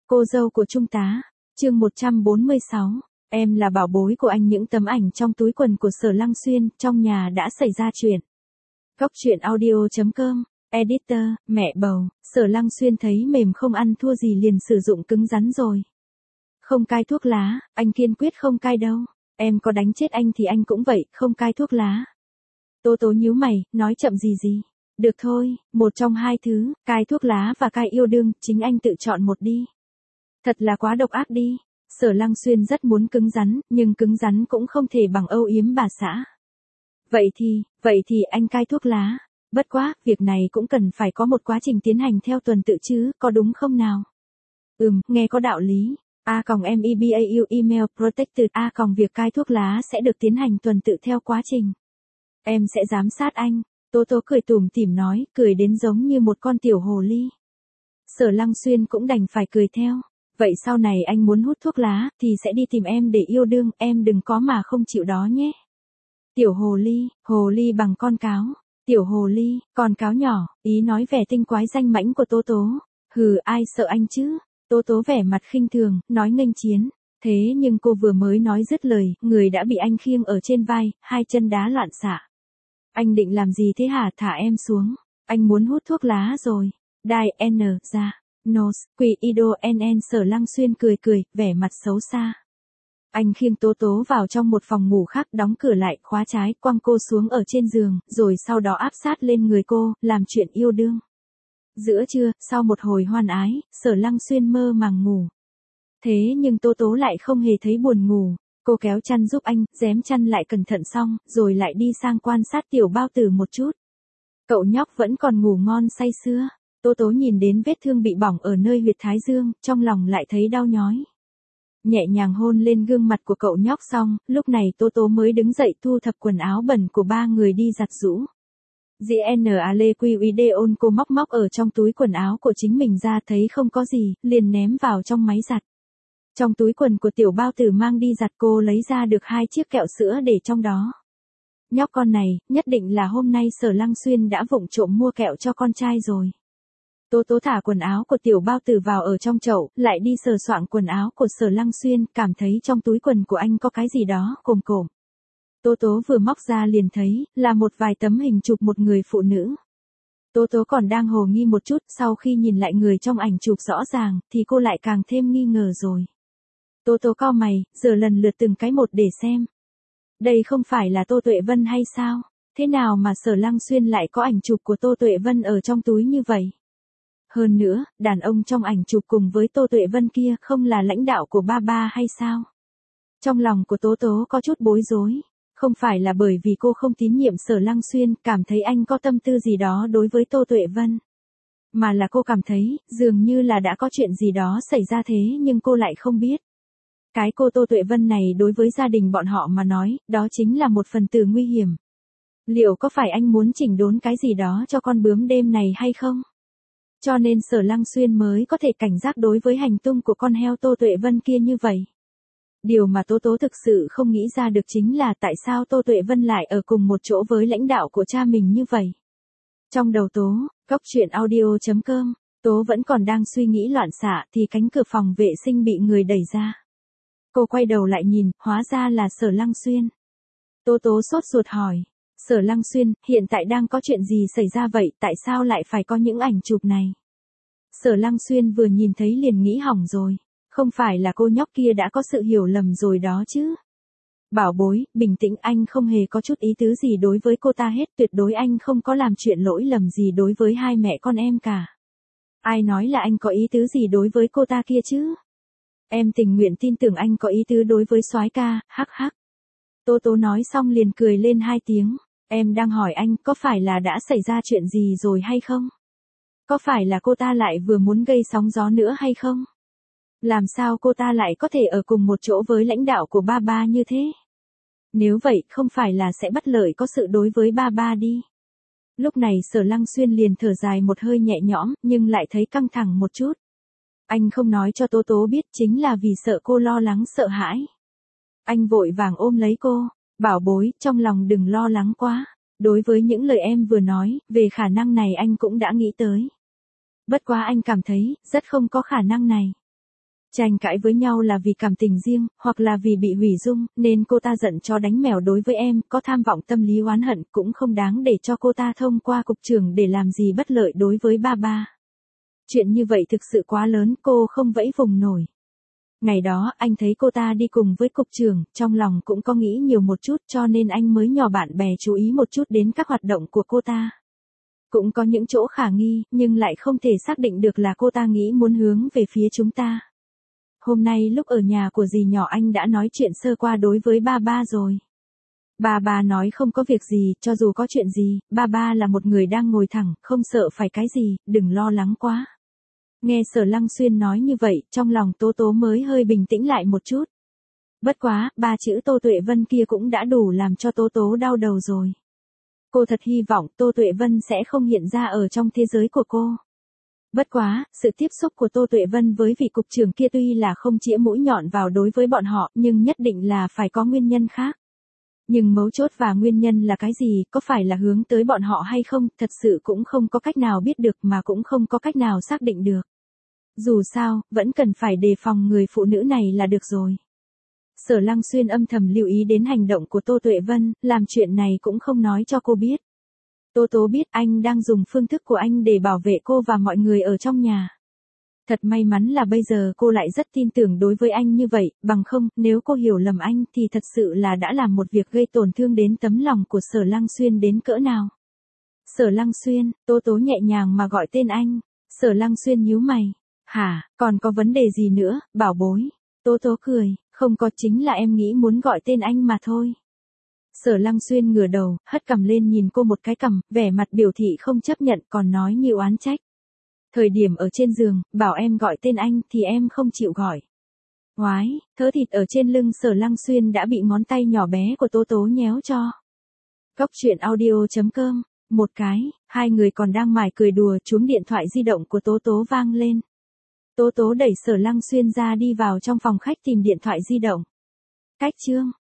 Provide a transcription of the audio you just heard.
Cô dâu của Trung tá, chương 146, em là bảo bối của anh. Những tấm ảnh trong túi quần của Sở Lăng Xuyên, trong nhà đã xảy ra chuyện. Góc truyện audio.com, editor, mẹ bầu, Sở Lăng Xuyên thấy mềm không ăn thua gì liền sử dụng cứng rắn rồi. Không cai thuốc lá, anh kiên quyết không cai đâu. Em có đánh chết anh thì anh cũng vậy, không cai thuốc lá. Tố Tố nhíu mày, nói chậm gì. Được thôi, một trong hai thứ, cai thuốc lá và cai yêu đương, chính anh tự chọn một đi. Thật là quá độc ác đi. Sở Lăng Xuyên rất muốn cứng rắn, nhưng cứng rắn cũng không thể bằng âu yếm bà xã. Vậy thì anh cai thuốc lá. Bất quá, việc này cũng cần phải có một quá trình tiến hành theo tuần tự chứ, có đúng không nào? Nghe có đạo lý. A.MEBAU email protected. Việc cai thuốc lá sẽ được tiến hành tuần tự theo quá trình. Em sẽ giám sát anh. Tố Tố cười tủm tỉm nói, cười đến giống như một con tiểu hồ ly. Sở Lăng Xuyên cũng đành phải cười theo. Vậy sau này anh muốn hút thuốc lá, thì sẽ đi tìm em để yêu đương, em đừng có mà không chịu đó nhé. Tiểu hồ ly bằng con cáo. Tiểu hồ ly, con cáo nhỏ, ý nói vẻ tinh quái danh mãnh của Tố Tố. Hừ, ai sợ anh chứ? Tố Tố vẻ mặt khinh thường, nói nghênh chiến. Thế nhưng cô vừa mới nói dứt lời, người đã bị anh khiêng ở trên vai, hai chân đá loạn xạ. Anh định làm gì thế hả? Thả em xuống. Anh muốn hút thuốc lá rồi. Đai N ra. Nos, quỷ ido NN. Sở Lăng Xuyên cười, vẻ mặt xấu xa. Anh khiêng Tố Tố vào trong một phòng ngủ khác, đóng cửa lại, khóa trái, quăng cô xuống ở trên giường, rồi sau đó áp sát lên người cô, làm chuyện yêu đương. Giữa trưa, sau một hồi hoan ái, Sở Lăng Xuyên mơ màng ngủ. Thế nhưng Tố Tố lại không hề thấy buồn ngủ. Cô kéo chăn giúp anh, rém chăn lại cẩn thận xong, rồi lại đi sang quan sát tiểu bao tử một chút. Cậu nhóc vẫn còn ngủ ngon say sưa. Tố Tố nhìn đến vết thương bị bỏng ở nơi huyệt thái dương, trong lòng lại thấy đau nhói. Nhẹ nhàng hôn lên gương mặt của cậu nhóc xong, lúc này Tố Tố mới đứng dậy thu thập quần áo bẩn của ba người đi giặt giũ. GNALEQIDEON. Cô móc ở trong túi quần áo của chính mình ra, thấy không có gì, liền ném vào trong máy giặt. Trong túi quần của tiểu bao tử mang đi giặt, cô lấy ra được 2 chiếc kẹo sữa để trong đó. Nhóc con này, nhất định là hôm nay Sở Lăng Xuyên đã vụng trộm mua kẹo cho con trai rồi. Tố Tố thả quần áo của tiểu bao tử vào ở trong chậu, lại đi sờ soạng quần áo của Sở Lăng Xuyên, cảm thấy trong túi quần của anh có cái gì đó cồm. Tố Tố vừa móc ra liền thấy, là một vài tấm hình chụp một người phụ nữ. Tố Tố còn đang hồ nghi một chút, sau khi nhìn lại người trong ảnh chụp rõ ràng, thì cô lại càng thêm nghi ngờ rồi. Tố Tố cau mày, giờ lần lượt từng cái một để xem. Đây không phải là Tô Tuệ Vân hay sao? Thế nào mà Sở Lăng Xuyên lại có ảnh chụp của Tô Tuệ Vân ở trong túi như vậy? Hơn nữa, đàn ông trong ảnh chụp cùng với Tô Tuệ Vân kia không là lãnh đạo của ba hay sao? Trong lòng của Tố Tố có chút bối rối. Không phải là bởi vì cô không tín nhiệm Sở Lăng Xuyên, cảm thấy anh có tâm tư gì đó đối với Tô Tuệ Vân. Mà là cô cảm thấy, dường như là đã có chuyện gì đó xảy ra thế nhưng cô lại không biết. Cái cô Tô Tuệ Vân này đối với gia đình bọn họ mà nói, đó chính là một phần tử nguy hiểm. Liệu có phải anh muốn chỉnh đốn cái gì đó cho con bướm đêm này hay không? Cho nên Sở Lăng Xuyên mới có thể cảnh giác đối với hành tung của con heo Tô Tuệ Vân kia như vậy. Điều mà Tố Tố thực sự không nghĩ ra được chính là tại sao Tô Tuệ Vân lại ở cùng một chỗ với lãnh đạo của cha mình như vậy. Trong đầu Tố, góc truyện audio.com, Tố vẫn còn đang suy nghĩ loạn xạ thì cánh cửa phòng vệ sinh bị người đẩy ra. Cô quay đầu lại nhìn, hóa ra là Sở Lăng Xuyên. Tố Tố sốt ruột hỏi, Sở Lăng Xuyên, hiện tại đang có chuyện gì xảy ra vậy, tại sao lại phải có những ảnh chụp này? Sở Lăng Xuyên vừa nhìn thấy liền nghĩ hỏng rồi. Không phải là cô nhóc kia đã có sự hiểu lầm rồi đó chứ? Bảo bối, bình tĩnh, anh không hề có chút ý tứ gì đối với cô ta hết, tuyệt đối anh không có làm chuyện lỗi lầm gì đối với hai mẹ con em cả. Ai nói là anh có ý tứ gì đối với cô ta kia chứ? Em tình nguyện tin tưởng anh có ý tứ đối với soái ca, hắc hắc. Tố Tố nói xong liền cười lên 2 tiếng. Em đang hỏi anh có phải là đã xảy ra chuyện gì rồi hay không? Có phải là cô ta lại vừa muốn gây sóng gió nữa hay không? Làm sao cô ta lại có thể ở cùng một chỗ với lãnh đạo của ba như thế? Nếu vậy, không phải là sẽ bất lợi có sự đối với ba đi. Lúc này Sở Lăng Xuyên liền thở dài một hơi nhẹ nhõm, nhưng lại thấy căng thẳng một chút. Anh không nói cho Tố Tố biết chính là vì sợ cô lo lắng sợ hãi. Anh vội vàng ôm lấy cô, bảo bối, trong lòng đừng lo lắng quá. Đối với những lời em vừa nói, về khả năng này anh cũng đã nghĩ tới. Bất quá anh cảm thấy, rất không có khả năng này. Tranh cãi với nhau là vì cảm tình riêng, hoặc là vì bị hủy dung, nên cô ta giận chó đánh mèo đối với em, có tham vọng tâm lý oán hận cũng không đáng để cho cô ta thông qua cục trưởng để làm gì bất lợi đối với ba ba. Chuyện như vậy thực sự quá lớn, cô không vẫy vùng nổi. Ngày đó anh thấy cô ta đi cùng với cục trưởng, trong lòng cũng có nghĩ nhiều một chút cho nên anh mới nhờ bạn bè chú ý một chút đến các hoạt động của cô ta. Cũng có những chỗ khả nghi, nhưng lại không thể xác định được là cô ta nghĩ muốn hướng về phía chúng ta. Hôm nay lúc ở nhà của dì nhỏ anh đã nói chuyện sơ qua đối với ba ba rồi. Ba ba nói không có việc gì, cho dù có chuyện gì, ba ba là một người đang ngồi thẳng, không sợ phải cái gì, đừng lo lắng quá. Nghe Sở Lăng Xuyên nói như vậy, trong lòng Tố Tố mới hơi bình tĩnh lại một chút. Bất quá, ba chữ Tô Tuệ Vân kia cũng đã đủ làm cho Tố Tố đau đầu rồi. Cô thật hy vọng Tô Tuệ Vân sẽ không hiện ra ở trong thế giới của cô. Bất quá, sự tiếp xúc của Tô Tuệ Vân với vị cục trưởng kia tuy là không chĩa mũi nhọn vào đối với bọn họ, nhưng nhất định là phải có nguyên nhân khác. Nhưng mấu chốt và nguyên nhân là cái gì, có phải là hướng tới bọn họ hay không, thật sự cũng không có cách nào biết được mà cũng không có cách nào xác định được. Dù sao, vẫn cần phải đề phòng người phụ nữ này là được rồi. Sở Lăng Xuyên âm thầm lưu ý đến hành động của Tô Tuệ Vân, làm chuyện này cũng không nói cho cô biết. Tố Tố biết anh đang dùng phương thức của anh để bảo vệ cô và mọi người ở trong nhà. Thật may mắn là bây giờ cô lại rất tin tưởng đối với anh như vậy, bằng không, nếu cô hiểu lầm anh thì thật sự là đã làm một việc gây tổn thương đến tấm lòng của Sở Lăng Xuyên đến cỡ nào. Sở Lăng Xuyên, Tố Tố nhẹ nhàng mà gọi tên anh. Sở Lăng Xuyên nhíu mày. Hả, còn có vấn đề gì nữa, bảo bối? Tố Tố cười, không có, chính là em nghĩ muốn gọi tên anh mà thôi. Sở Lăng Xuyên ngửa đầu, hất cằm lên nhìn cô một cái cằm, vẻ mặt biểu thị không chấp nhận còn nói như oán trách. Thời điểm ở trên giường, bảo em gọi tên anh thì em không chịu gọi. Oái, thớ thịt ở trên lưng Sở Lăng Xuyên đã bị ngón tay nhỏ bé của Tố Tố nhéo cho. Cốc truyện audio.com, một cái, hai người còn đang mải cười đùa, chuông điện thoại di động của Tố Tố vang lên. Tố Tố đẩy Sở Lăng Xuyên ra đi vào trong phòng khách tìm điện thoại di động. Cách chương.